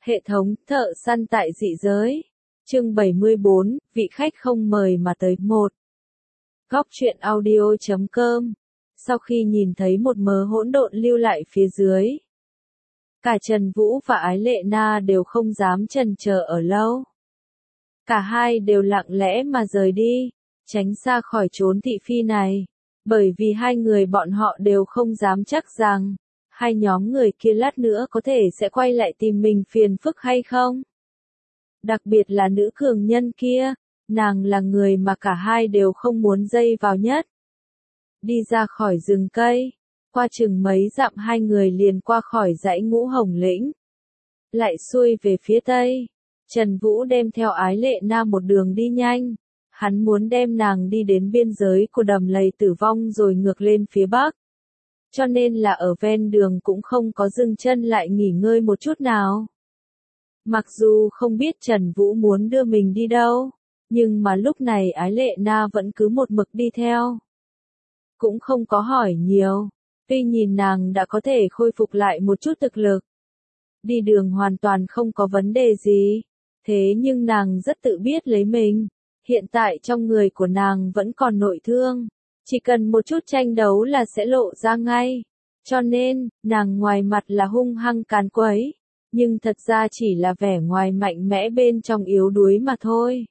Hệ thống thợ săn tại dị giới. Chương 74, vị khách không mời mà tới 1. Góc truyện audio.com. Sau khi nhìn thấy một mớ hỗn độn lưu lại phía dưới, cả Trần Vũ và Ái Lệ Na đều không dám chần chờ ở lâu. Cả hai đều lặng lẽ mà rời đi, tránh xa khỏi chốn thị phi này, bởi vì hai người bọn họ đều không dám chắc rằng hai nhóm người kia lát nữa có thể sẽ quay lại tìm mình phiền phức hay không. Đặc biệt là nữ cường nhân kia, nàng là người mà cả hai đều không muốn dây vào nhất. Đi ra khỏi rừng cây, qua chừng mấy dặm hai người liền qua khỏi dãy Ngũ Hồng Lĩnh. Lại xuôi về phía tây, Trần Vũ đem theo Ái Lệ Na một đường đi nhanh, hắn muốn đem nàng đi đến biên giới của đầm lầy tử vong rồi ngược lên phía bắc. Cho nên là ở ven đường cũng không có dừng chân lại nghỉ ngơi một chút nào. Mặc dù không biết Trần Vũ muốn đưa mình đi đâu, nhưng mà lúc này Ái Lệ Na vẫn cứ một mực đi theo. Cũng không có hỏi nhiều, tuy nhìn nàng đã có thể khôi phục lại một chút thực lực. Đi đường hoàn toàn không có vấn đề gì, thế nhưng nàng rất tự biết lấy mình, hiện tại trong người của nàng vẫn còn nội thương. Chỉ cần một chút tranh đấu là sẽ lộ ra ngay. Cho nên, nàng ngoài mặt là hung hăng càn quấy, nhưng thật ra chỉ là vẻ ngoài mạnh mẽ bên trong yếu đuối mà thôi.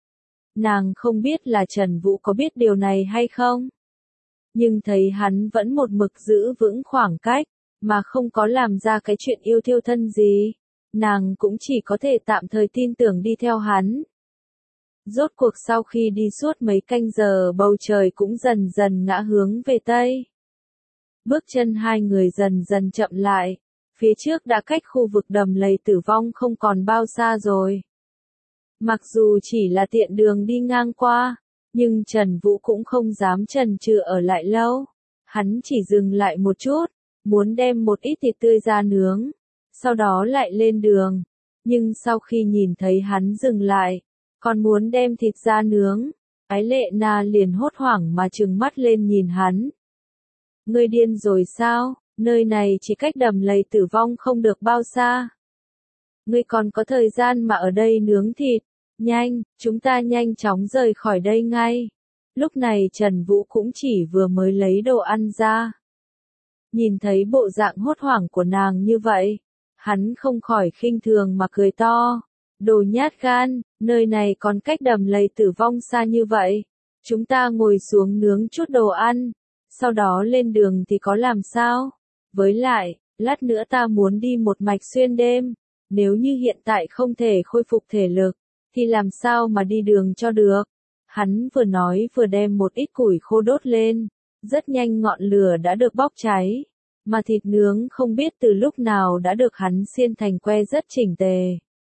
Nàng không biết là Trần Vũ có biết điều này hay không. Nhưng thấy hắn vẫn một mực giữ vững khoảng cách, mà không có làm ra cái chuyện yêu thiêu thân gì. Nàng cũng chỉ có thể tạm thời tin tưởng đi theo hắn. Rốt cuộc sau khi đi suốt mấy canh giờ bầu trời cũng dần dần ngã hướng về Tây. Bước chân hai người dần dần chậm lại, phía trước đã cách khu vực đầm lầy tử vong không còn bao xa rồi. Mặc dù chỉ là tiện đường đi ngang qua, nhưng Trần Vũ cũng không dám chần chừ ở lại lâu. Hắn chỉ dừng lại một chút, muốn đem một ít thịt tươi ra nướng, sau đó lại lên đường. Nhưng sau khi nhìn thấy hắn dừng lại, còn muốn đem thịt ra nướng, Ái Lệ Na liền hốt hoảng mà trừng mắt lên nhìn hắn. Ngươi điên rồi sao, nơi này chỉ cách đầm lầy tử vong không được bao xa. Ngươi còn có thời gian mà ở đây nướng thịt, nhanh, chúng ta nhanh chóng rời khỏi đây ngay. Lúc này Trần Vũ cũng chỉ vừa mới lấy đồ ăn ra. Nhìn thấy bộ dạng hốt hoảng của nàng như vậy, hắn không khỏi khinh thường mà cười to. Đồ nhát gan, nơi này còn cách đầm lầy tử vong xa như vậy. Chúng ta ngồi xuống nướng chút đồ ăn, sau đó lên đường thì có làm sao? Với lại, lát nữa ta muốn đi một mạch xuyên đêm. Nếu như hiện tại không thể khôi phục thể lực, thì làm sao mà đi đường cho được? Hắn vừa nói vừa đem một ít củi khô đốt lên. Rất nhanh ngọn lửa đã được bốc cháy. Mà thịt nướng không biết từ lúc nào đã được hắn xiên thành que rất chỉnh tề.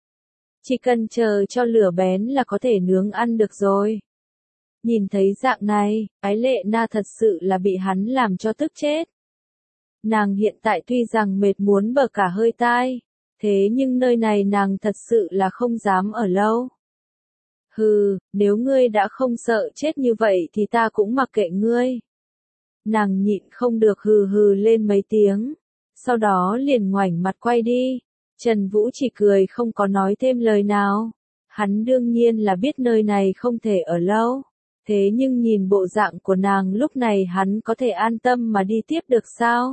Chỉ cần chờ cho lửa bén là có thể nướng ăn được rồi. Nhìn thấy dạng này, Ái Lệ Na thật sự là bị hắn làm cho tức chết. Nàng hiện tại tuy rằng mệt muốn bờ cả hơi tai, thế nhưng nơi này nàng thật sự là không dám ở lâu. Hừ, nếu ngươi đã không sợ chết như vậy thì ta cũng mặc kệ ngươi. Nàng nhịn không được hừ hừ lên mấy tiếng, sau đó liền ngoảnh mặt quay đi. Trần Vũ chỉ cười không có nói thêm lời nào. Hắn đương nhiên là biết nơi này không thể ở lâu. Thế nhưng nhìn bộ dạng của nàng lúc này hắn có thể an tâm mà đi tiếp được sao?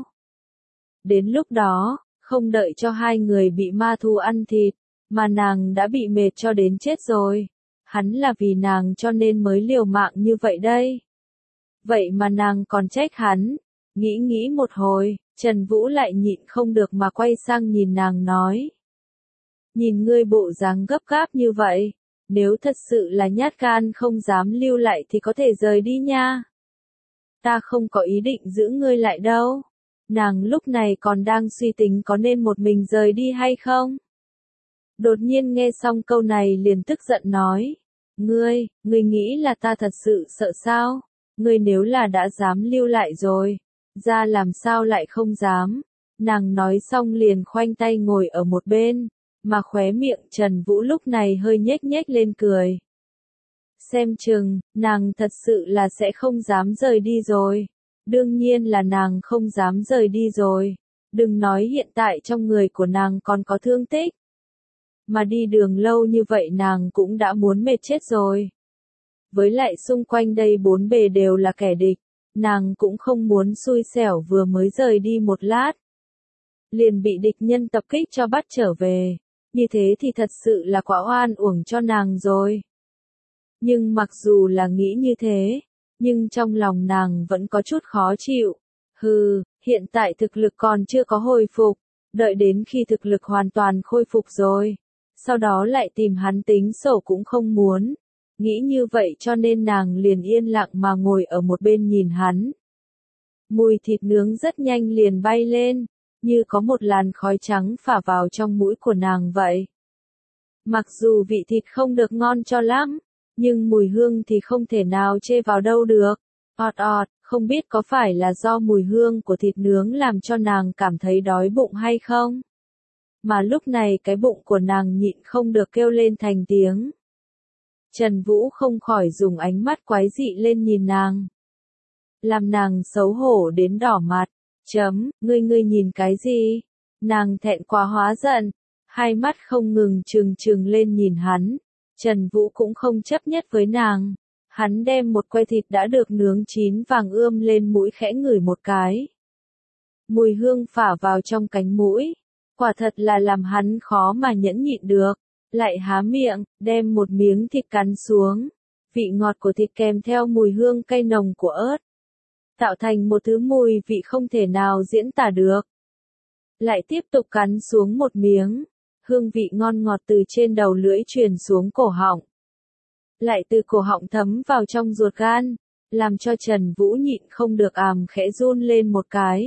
Đến lúc đó, không đợi cho hai người bị ma thú ăn thịt, mà nàng đã bị mệt cho đến chết rồi. Hắn là vì nàng cho nên mới liều mạng như vậy đây. Vậy mà nàng còn trách hắn. Nghĩ một hồi, Trần Vũ lại nhịn không được mà quay sang nhìn nàng nói. Nhìn ngươi bộ dáng gấp gáp như vậy, nếu thật sự là nhát gan không dám lưu lại thì có thể rời đi nha. Ta không có ý định giữ ngươi lại đâu. Nàng lúc này còn đang suy tính có nên một mình rời đi hay không. Đột nhiên nghe xong câu này liền tức giận nói. Ngươi nghĩ là ta thật sự sợ sao? Ngươi nếu là đã dám lưu lại rồi, ra làm sao lại không dám. Nàng nói xong liền khoanh tay ngồi ở một bên, mà khóe miệng Trần Vũ lúc này hơi nhếch nhếch lên cười. Xem chừng, nàng thật sự là sẽ không dám rời đi rồi. Đương nhiên là nàng không dám rời đi rồi. Đừng nói hiện tại trong người của nàng còn có thương tích. mà đi đường lâu như vậy nàng cũng đã muốn mệt chết rồi. Với lại xung quanh đây bốn bề đều là kẻ địch, nàng cũng không muốn xui xẻo vừa mới rời đi một lát. Liền bị địch nhân tập kích cho bắt trở về, như thế thì thật sự là quá oan uổng cho nàng rồi. Nhưng mặc dù là nghĩ như thế, nhưng trong lòng nàng vẫn có chút khó chịu. Hiện tại thực lực còn chưa có hồi phục, đợi đến khi thực lực hoàn toàn khôi phục rồi, sau đó lại tìm hắn tính sổ cũng không muốn. Nghĩ như vậy cho nên nàng liền yên lặng mà ngồi ở một bên nhìn hắn. Mùi thịt nướng rất nhanh liền bay lên, như có một làn khói trắng phả vào trong mũi của nàng vậy. Mặc dù vị thịt không được ngon cho lắm, nhưng mùi hương thì không thể nào chê vào đâu được. Không biết có phải là do mùi hương của thịt nướng làm cho nàng cảm thấy đói bụng hay không? Mà lúc này cái bụng của nàng nhịn không được kêu lên thành tiếng. Trần Vũ không khỏi dùng ánh mắt quái dị lên nhìn nàng. Làm nàng xấu hổ đến đỏ mặt. Ngươi nhìn cái gì? Nàng thẹn quá hóa giận, hai mắt không ngừng trừng lên nhìn hắn. Trần Vũ cũng không chấp nhất với nàng. Hắn đem một que thịt đã được nướng chín vàng ươm lên mũi khẽ ngửi một cái. Mùi hương phả vào trong cánh mũi. Quả thật là làm hắn khó mà nhẫn nhịn được. Lại há miệng, đem một miếng thịt cắn xuống. Vị ngọt của thịt kèm theo mùi hương cay nồng của ớt, tạo thành một thứ mùi vị không thể nào diễn tả được. Lại tiếp tục cắn xuống một miếng, hương vị ngon ngọt từ trên đầu lưỡi truyền xuống cổ họng. Lại từ cổ họng thấm vào trong ruột gan, làm cho Trần Vũ nhịn không được khẽ run lên một cái.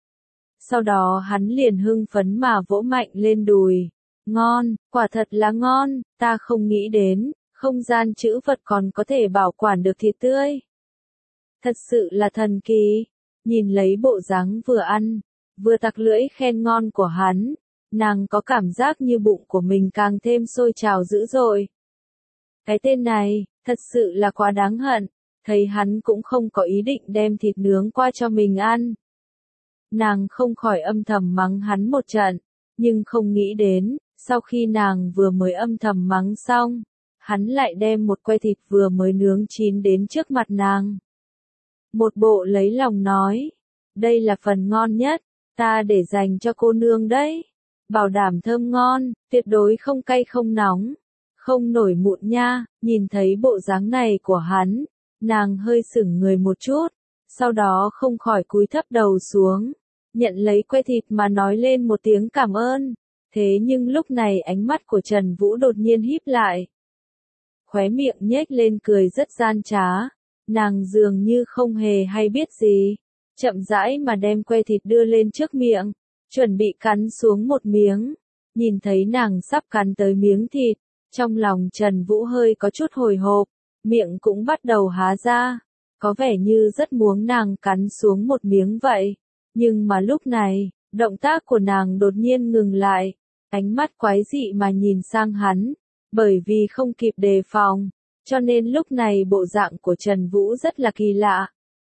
Sau đó hắn liền hưng phấn mà vỗ mạnh lên đùi. Ngon, quả thật là ngon, ta không nghĩ đến, không gian trữ vật còn có thể bảo quản được thịt tươi. Thật sự là thần kỳ. Nhìn lấy bộ dáng vừa ăn, vừa tặc lưỡi khen ngon của hắn, nàng có cảm giác như bụng của mình càng thêm sôi trào dữ dội. Cái tên này, thật sự là quá đáng hận, thấy hắn cũng không có ý định đem thịt nướng qua cho mình ăn. Nàng không khỏi âm thầm mắng hắn một trận, nhưng không nghĩ đến, sau khi nàng vừa mới âm thầm mắng xong, hắn lại đem một que thịt vừa mới nướng chín đến trước mặt nàng. Một bộ lấy lòng nói, đây là phần ngon nhất, ta để dành cho cô nương đấy. Bảo đảm thơm ngon, tuyệt đối không cay không nóng, không nổi mụn nha. Nhìn thấy bộ dáng này của hắn, nàng hơi sững người một chút, sau đó không khỏi cúi thấp đầu xuống, nhận lấy que thịt mà nói lên một tiếng cảm ơn. Thế nhưng lúc này ánh mắt của Trần Vũ đột nhiên híp lại. Khóe miệng nhếch lên cười rất gian trá. Nàng dường như không hề hay biết gì, chậm rãi mà đem que thịt đưa lên trước miệng, chuẩn bị cắn xuống một miếng. Nhìn thấy nàng sắp cắn tới miếng thịt, trong lòng Trần Vũ hơi có chút hồi hộp, miệng cũng bắt đầu há ra, có vẻ như rất muốn nàng cắn xuống một miếng vậy. Nhưng mà lúc này, động tác của nàng đột nhiên ngừng lại, ánh mắt quái dị mà nhìn sang hắn, bởi vì không kịp đề phòng. Cho nên lúc này bộ dạng của Trần Vũ rất là kỳ lạ.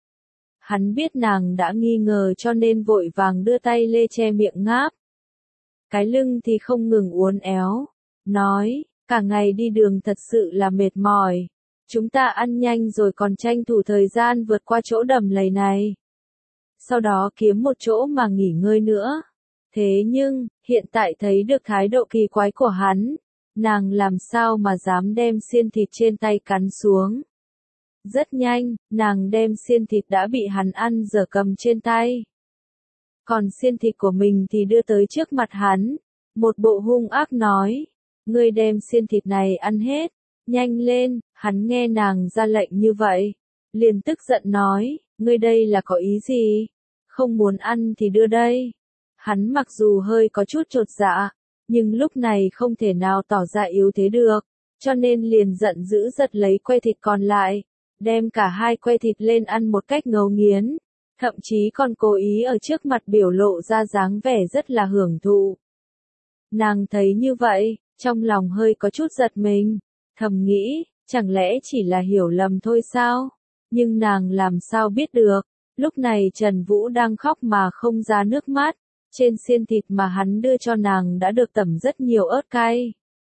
Hắn biết nàng đã nghi ngờ cho nên vội vàng đưa tay lê che miệng ngáp. Cái lưng thì không ngừng uốn éo. Nói, cả ngày đi đường thật sự là mệt mỏi. Chúng ta ăn nhanh rồi còn tranh thủ thời gian vượt qua chỗ đầm lầy này. Sau đó kiếm một chỗ mà nghỉ ngơi nữa. Thế nhưng, hiện tại thấy được thái độ kỳ quái của hắn. Nàng làm sao mà dám đem xiên thịt trên tay cắn xuống. Rất nhanh, nàng đem xiên thịt đã bị hắn ăn dở cầm trên tay. Còn xiên thịt của mình thì đưa tới trước mặt hắn. Một bộ hung ác nói, ngươi đem xiên thịt này ăn hết, nhanh lên. Hắn nghe nàng ra lệnh như vậy, liền tức giận nói, ngươi đây là có ý gì? Không muốn ăn thì đưa đây. Hắn mặc dù hơi có chút chột dạ, nhưng lúc này không thể nào tỏ ra yếu thế được, cho nên liền giận dữ giật lấy que thịt còn lại, đem cả hai que thịt lên ăn một cách ngấu nghiến, thậm chí còn cố ý ở trước mặt biểu lộ ra dáng vẻ rất là hưởng thụ. Nàng thấy như vậy, trong lòng hơi có chút giật mình, thầm nghĩ, chẳng lẽ chỉ là hiểu lầm thôi sao? Nhưng nàng làm sao biết được, lúc này Trần Vũ đang khóc mà không ra nước mắt. Trên xiên thịt mà hắn đưa cho nàng đã được tẩm rất nhiều ớt cay.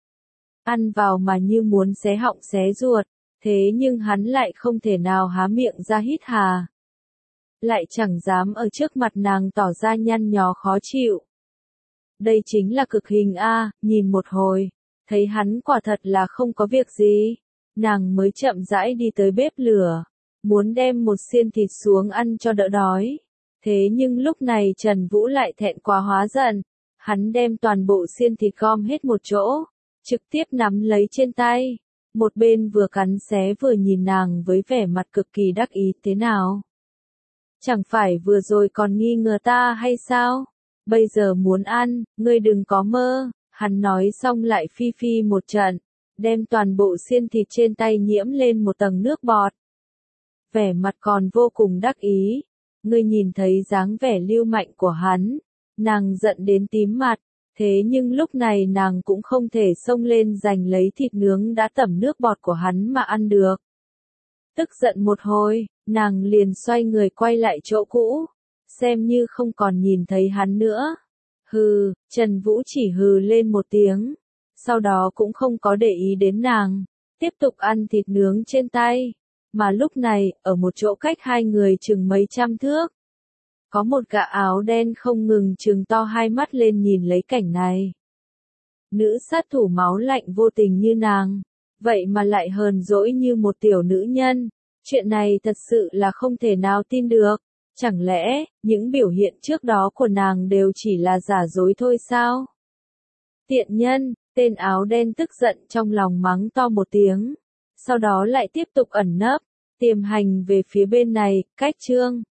ăn vào mà như muốn xé họng xé ruột, thế nhưng hắn lại không thể nào há miệng ra hít hà. Lại chẳng dám ở trước mặt nàng tỏ ra nhăn nhó khó chịu. Đây chính là cực hình a, nhìn một hồi, thấy hắn quả thật là không có việc gì, nàng mới chậm rãi đi tới bếp lửa, muốn đem một xiên thịt xuống ăn cho đỡ đói. Thế nhưng lúc này Trần Vũ lại thẹn quá hóa giận, hắn đem toàn bộ xiên thịt gom hết một chỗ, trực tiếp nắm lấy trên tay, một bên vừa cắn xé vừa nhìn nàng với vẻ mặt cực kỳ đắc ý. Thế nào? Chẳng phải vừa rồi còn nghi ngờ ta hay sao? Bây giờ muốn ăn, ngươi đừng có mơ. Hắn nói xong lại phi phi một trận, đem toàn bộ xiên thịt trên tay nhiễm lên một tầng nước bọt. Vẻ mặt còn vô cùng đắc ý. Ngươi nhìn thấy dáng vẻ lưu mạnh của hắn, nàng giận đến tím mặt, thế nhưng lúc này nàng cũng không thể xông lên giành lấy thịt nướng đã tẩm nước bọt của hắn mà ăn được. Tức giận một hồi, nàng liền xoay người quay lại chỗ cũ, xem như không còn nhìn thấy hắn nữa. Hừ, Trần Vũ chỉ hừ lên một tiếng, sau đó cũng không có để ý đến nàng, tiếp tục ăn thịt nướng trên tay. Mà lúc này, ở một chỗ cách hai người chừng mấy trăm thước, có một gã áo đen không ngừng trừng to hai mắt lên nhìn lấy cảnh này. Nữ sát thủ máu lạnh vô tình như nàng, vậy mà lại hờn dỗi như một tiểu nữ nhân. Chuyện này thật sự là không thể nào tin được. Chẳng lẽ, những biểu hiện trước đó của nàng đều chỉ là giả dối thôi sao? Tiện nhân, tên áo đen tức giận trong lòng mắng to một tiếng. Sau đó lại tiếp tục ẩn nấp, tiềm hành về phía bên này, cách Trương